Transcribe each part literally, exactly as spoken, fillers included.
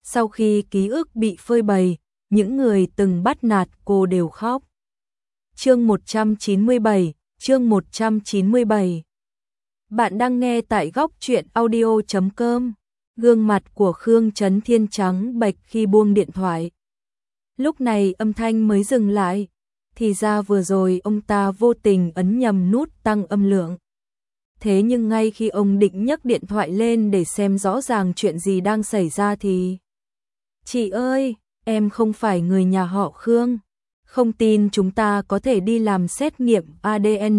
Sau khi ký ức bị phơi bày, những người từng bắt nạt cô đều khóc. Chương một trăm chín mươi bảy, chương một trăm chín mươi bảy. Bạn đang nghe tại góc truyện audio chấm com. Gương mặt của Khương Chấn Thiên trắng bệch khi buông điện thoại. Lúc này âm thanh mới dừng lại, thì ra vừa rồi ông ta vô tình ấn nhầm nút tăng âm lượng. Thế nhưng ngay khi ông định nhấc điện thoại lên để xem rõ ràng chuyện gì đang xảy ra thì... Chị ơi, em không phải người nhà họ Khương. Không tin chúng ta có thể đi làm xét nghiệm a đê en.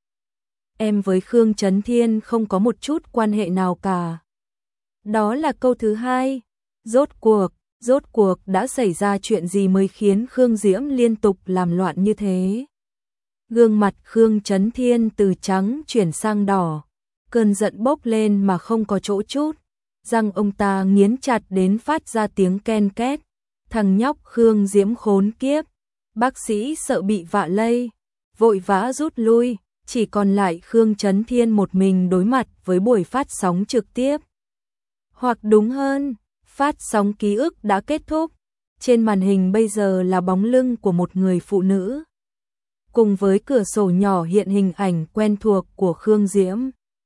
Em với Khương Chấn Thiên không có một chút quan hệ nào cả. Đó là câu thứ hai. Rốt cuộc, rốt cuộc đã xảy ra chuyện gì mới khiến Khương Diễm liên tục làm loạn như thế? Gương mặt Khương Chấn Thiên từ trắng chuyển sang đỏ, cơn giận bốc lên mà không có chỗ chút, răng ông ta nghiến chặt đến phát ra tiếng ken két. Thằng nhóc Khương Diễm khốn kiếp, bác sĩ sợ bị vạ lây, vội vã rút lui, chỉ còn lại Khương Chấn Thiên một mình đối mặt với buổi phát sóng trực tiếp. Hoặc đúng hơn, phát sóng ký ức đã kết thúc, trên màn hình bây giờ là bóng lưng của một người phụ nữ. Cùng với cửa sổ nhỏ hiện hình ảnh quen thuộc của Khương Diễm.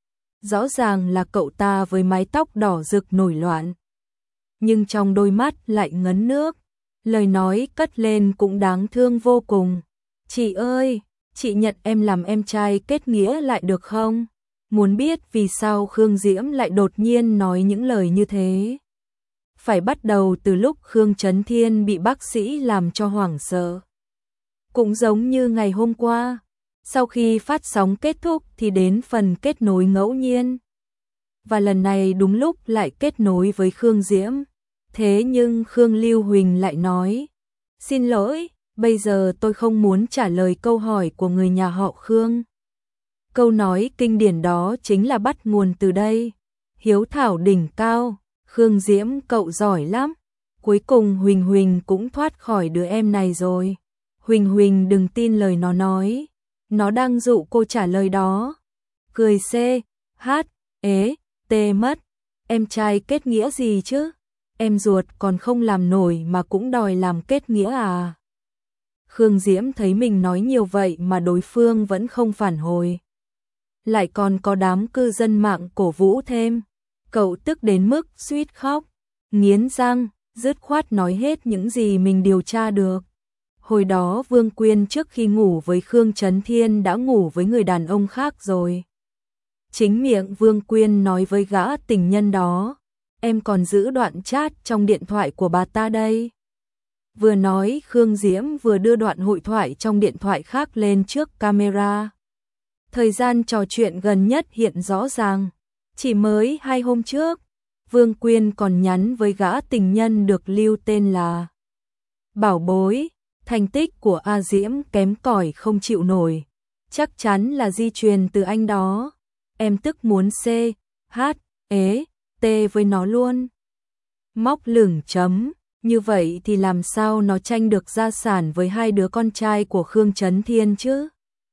Rõ ràng là cậu ta với mái tóc đỏ rực nổi loạn. Nhưng trong đôi mắt lại ngấn nước, lời nói cất lên cũng đáng thương vô cùng. Chị ơi, chị nhận em làm em trai kết nghĩa lại được không? Muốn biết vì sao Khương Diễm lại đột nhiên nói những lời như thế? Phải bắt đầu từ lúc Khương Chấn Thiên bị bác sĩ làm cho hoảng sợ. Cũng giống như ngày hôm qua, sau khi phát sóng kết thúc thì đến phần kết nối ngẫu nhiên. Và lần này đúng lúc lại kết nối với Khương Diễm. Thế nhưng Khương Lưu Huỳnh lại nói, xin lỗi, bây giờ tôi không muốn trả lời câu hỏi của người nhà họ Khương. Câu nói kinh điển đó chính là bắt nguồn từ đây. Hiếu thảo đỉnh cao, Khương Diễm cậu giỏi lắm. Cuối cùng Huỳnh Huỳnh cũng thoát khỏi đứa em này rồi. Huỳnh Huỳnh đừng tin lời nó nói, nó đang dụ cô trả lời đó. Cười C, H, ế, T mất, em trai kết nghĩa gì chứ? Em ruột còn không làm nổi mà cũng đòi làm kết nghĩa à? Khương Diễm thấy mình nói nhiều vậy mà đối phương vẫn không phản hồi. Lại còn có đám cư dân mạng cổ vũ thêm. Cậu tức đến mức suýt khóc, nghiến răng, dứt khoát nói hết những gì mình điều tra được. Hồi đó Vương Quyên trước khi ngủ với Khương Chấn Thiên đã ngủ với người đàn ông khác rồi. Chính miệng Vương Quyên nói với gã tình nhân đó, em còn giữ đoạn chat trong điện thoại của bà ta đây. Vừa nói Khương Diễm vừa đưa đoạn hội thoại trong điện thoại khác lên trước camera. Thời gian trò chuyện gần nhất hiện rõ ràng. Chỉ mới hai hôm trước, Vương Quyên còn nhắn với gã tình nhân được lưu tên là Bảo Bối. Thành tích của A Diễm kém cỏi không chịu nổi, chắc chắn là di truyền từ anh đó. Em tức muốn C, H, ế, T với nó luôn. Móc lửng chấm, như vậy thì làm sao nó tranh được gia sản với hai đứa con trai của Khương Chấn Thiên chứ?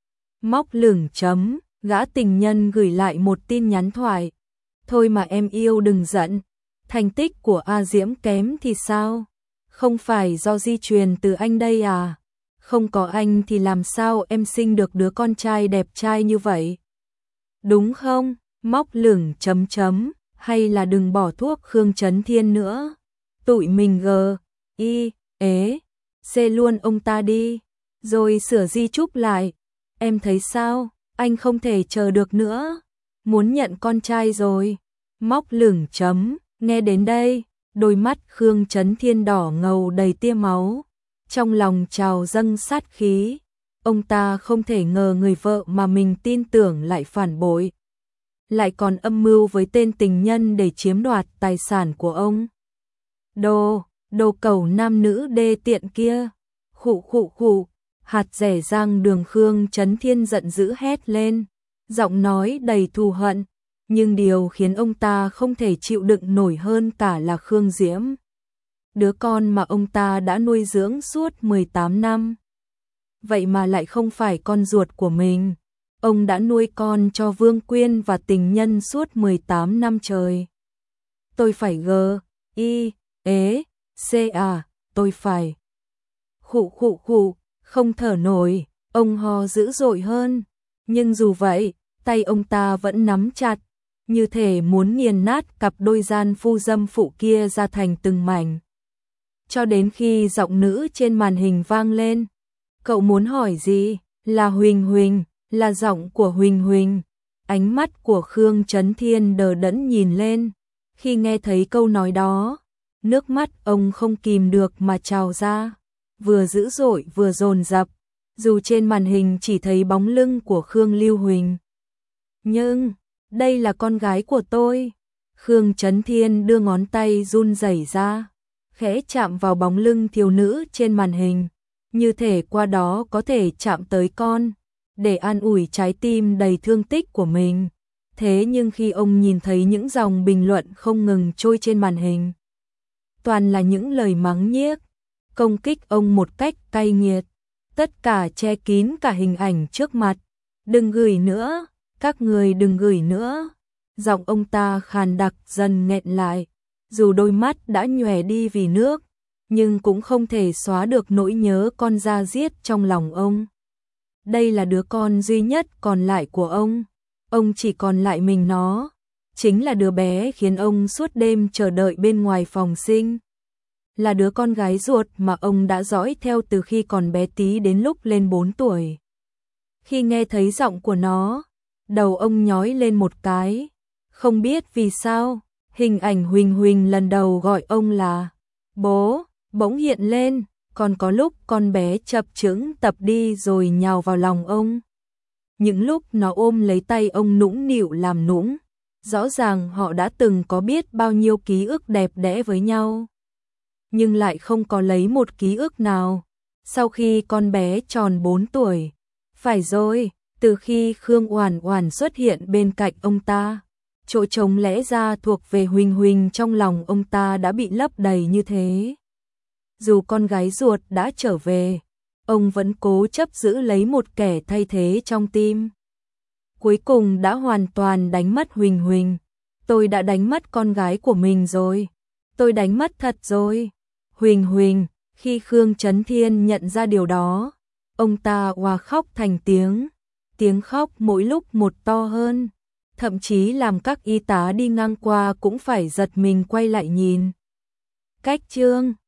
Móc lửng chấm, gã tình nhân gửi lại một tin nhắn thoại. Thôi mà em yêu đừng giận, thành tích của A Diễm kém thì sao? Không phải do di truyền từ anh đây à? Không có anh thì làm sao em sinh được đứa con trai đẹp trai như vậy? Đúng không? Móc lửng chấm chấm, hay là đừng bỏ thuốc Khương Chấn Thiên nữa. Tụi mình G, I, ế, C luôn ông ta đi. Rồi sửa di chúc lại. Em thấy sao? Anh không thể chờ được nữa. Muốn nhận con trai rồi. Móc lửng chấm, nghe đến đây. Đôi mắt Khương Chấn Thiên đỏ ngầu đầy tia máu, trong lòng trào dâng sát khí. Ông ta không thể ngờ người vợ mà mình tin tưởng lại phản bội, lại còn âm mưu với tên tình nhân để chiếm đoạt tài sản của ông. Đồ, đồ cẩu nam nữ đê tiện kia. Khụ khụ khụ, hạt rẻ rang đường Khương Chấn Thiên giận dữ hét lên, giọng nói đầy thù hận. Nhưng điều khiến ông ta không thể chịu đựng nổi hơn cả là Khương Diễm. Đứa con mà ông ta đã nuôi dưỡng suốt mười tám năm. Vậy mà lại không phải con ruột của mình. Ông đã nuôi con cho Vương Quyên và tình nhân suốt mười tám năm trời. Tôi phải G, I, Ế, xê à, tôi phải. Khụ khụ khụ, không thở nổi, ông ho dữ dội hơn. Nhưng dù vậy, tay ông ta vẫn nắm chặt, như thể muốn nghiền nát cặp đôi gian phu dâm phụ kia ra thành từng mảnh. Cho đến khi giọng nữ trên màn hình vang lên. Cậu muốn hỏi gì? Là Huỳnh Huỳnh, là giọng của Huỳnh Huỳnh. Ánh mắt của Khương Chấn Thiên đờ đẫn nhìn lên. Khi nghe thấy câu nói đó, nước mắt ông không kìm được mà trào ra, vừa dữ dội vừa dồn dập, dù trên màn hình chỉ thấy bóng lưng của Khương Lưu Huỳnh. Nhưng, đây là con gái của tôi. Khương Chấn Thiên đưa ngón tay run rẩy ra, khẽ chạm vào bóng lưng thiếu nữ trên màn hình, như thể qua đó có thể chạm tới con, để an ủi trái tim đầy thương tích của mình. Thế nhưng khi ông nhìn thấy những dòng bình luận không ngừng trôi trên màn hình, toàn là những lời mắng nhiếc, công kích ông một cách cay nghiệt, tất cả che kín cả hình ảnh trước mặt. Đừng gửi nữa, các người đừng gửi nữa. Giọng ông ta khàn đặc dần nghẹn lại, dù đôi mắt đã nhòe đi vì nước, nhưng cũng không thể xóa được nỗi nhớ con da diết trong lòng ông. Đây là đứa con duy nhất còn lại của ông, ông chỉ còn lại mình nó, chính là đứa bé khiến ông suốt đêm chờ đợi bên ngoài phòng sinh. Là đứa con gái ruột mà ông đã dõi theo từ khi còn bé tí đến lúc lên bốn tuổi. Khi nghe thấy giọng của nó, đầu ông nhói lên một cái, không biết vì sao, hình ảnh Huỳnh Huỳnh lần đầu gọi ông là bố bỗng hiện lên, còn có lúc con bé chập chững tập đi rồi nhào vào lòng ông. Những lúc nó ôm lấy tay ông nũng nịu làm nũng, rõ ràng họ đã từng có biết bao nhiêu ký ức đẹp đẽ với nhau, nhưng lại không có lấy một ký ức nào. Sau khi con bé tròn bốn tuổi, phải rồi, từ khi Khương Oản Oản xuất hiện bên cạnh ông ta, chỗ trống lẽ ra thuộc về Huỳnh Huỳnh trong lòng ông ta đã bị lấp đầy như thế. Dù con gái ruột đã trở về, ông vẫn cố chấp giữ lấy một kẻ thay thế trong tim. Cuối cùng đã hoàn toàn đánh mất Huỳnh Huỳnh. Tôi đã đánh mất con gái của mình rồi. Tôi đánh mất thật rồi. Huỳnh Huỳnh, khi Khương Chấn Thiên nhận ra điều đó, ông ta òa khóc thành tiếng. Tiếng khóc mỗi lúc một to hơn, thậm chí làm các y tá đi ngang qua cũng phải giật mình quay lại nhìn. Cách chương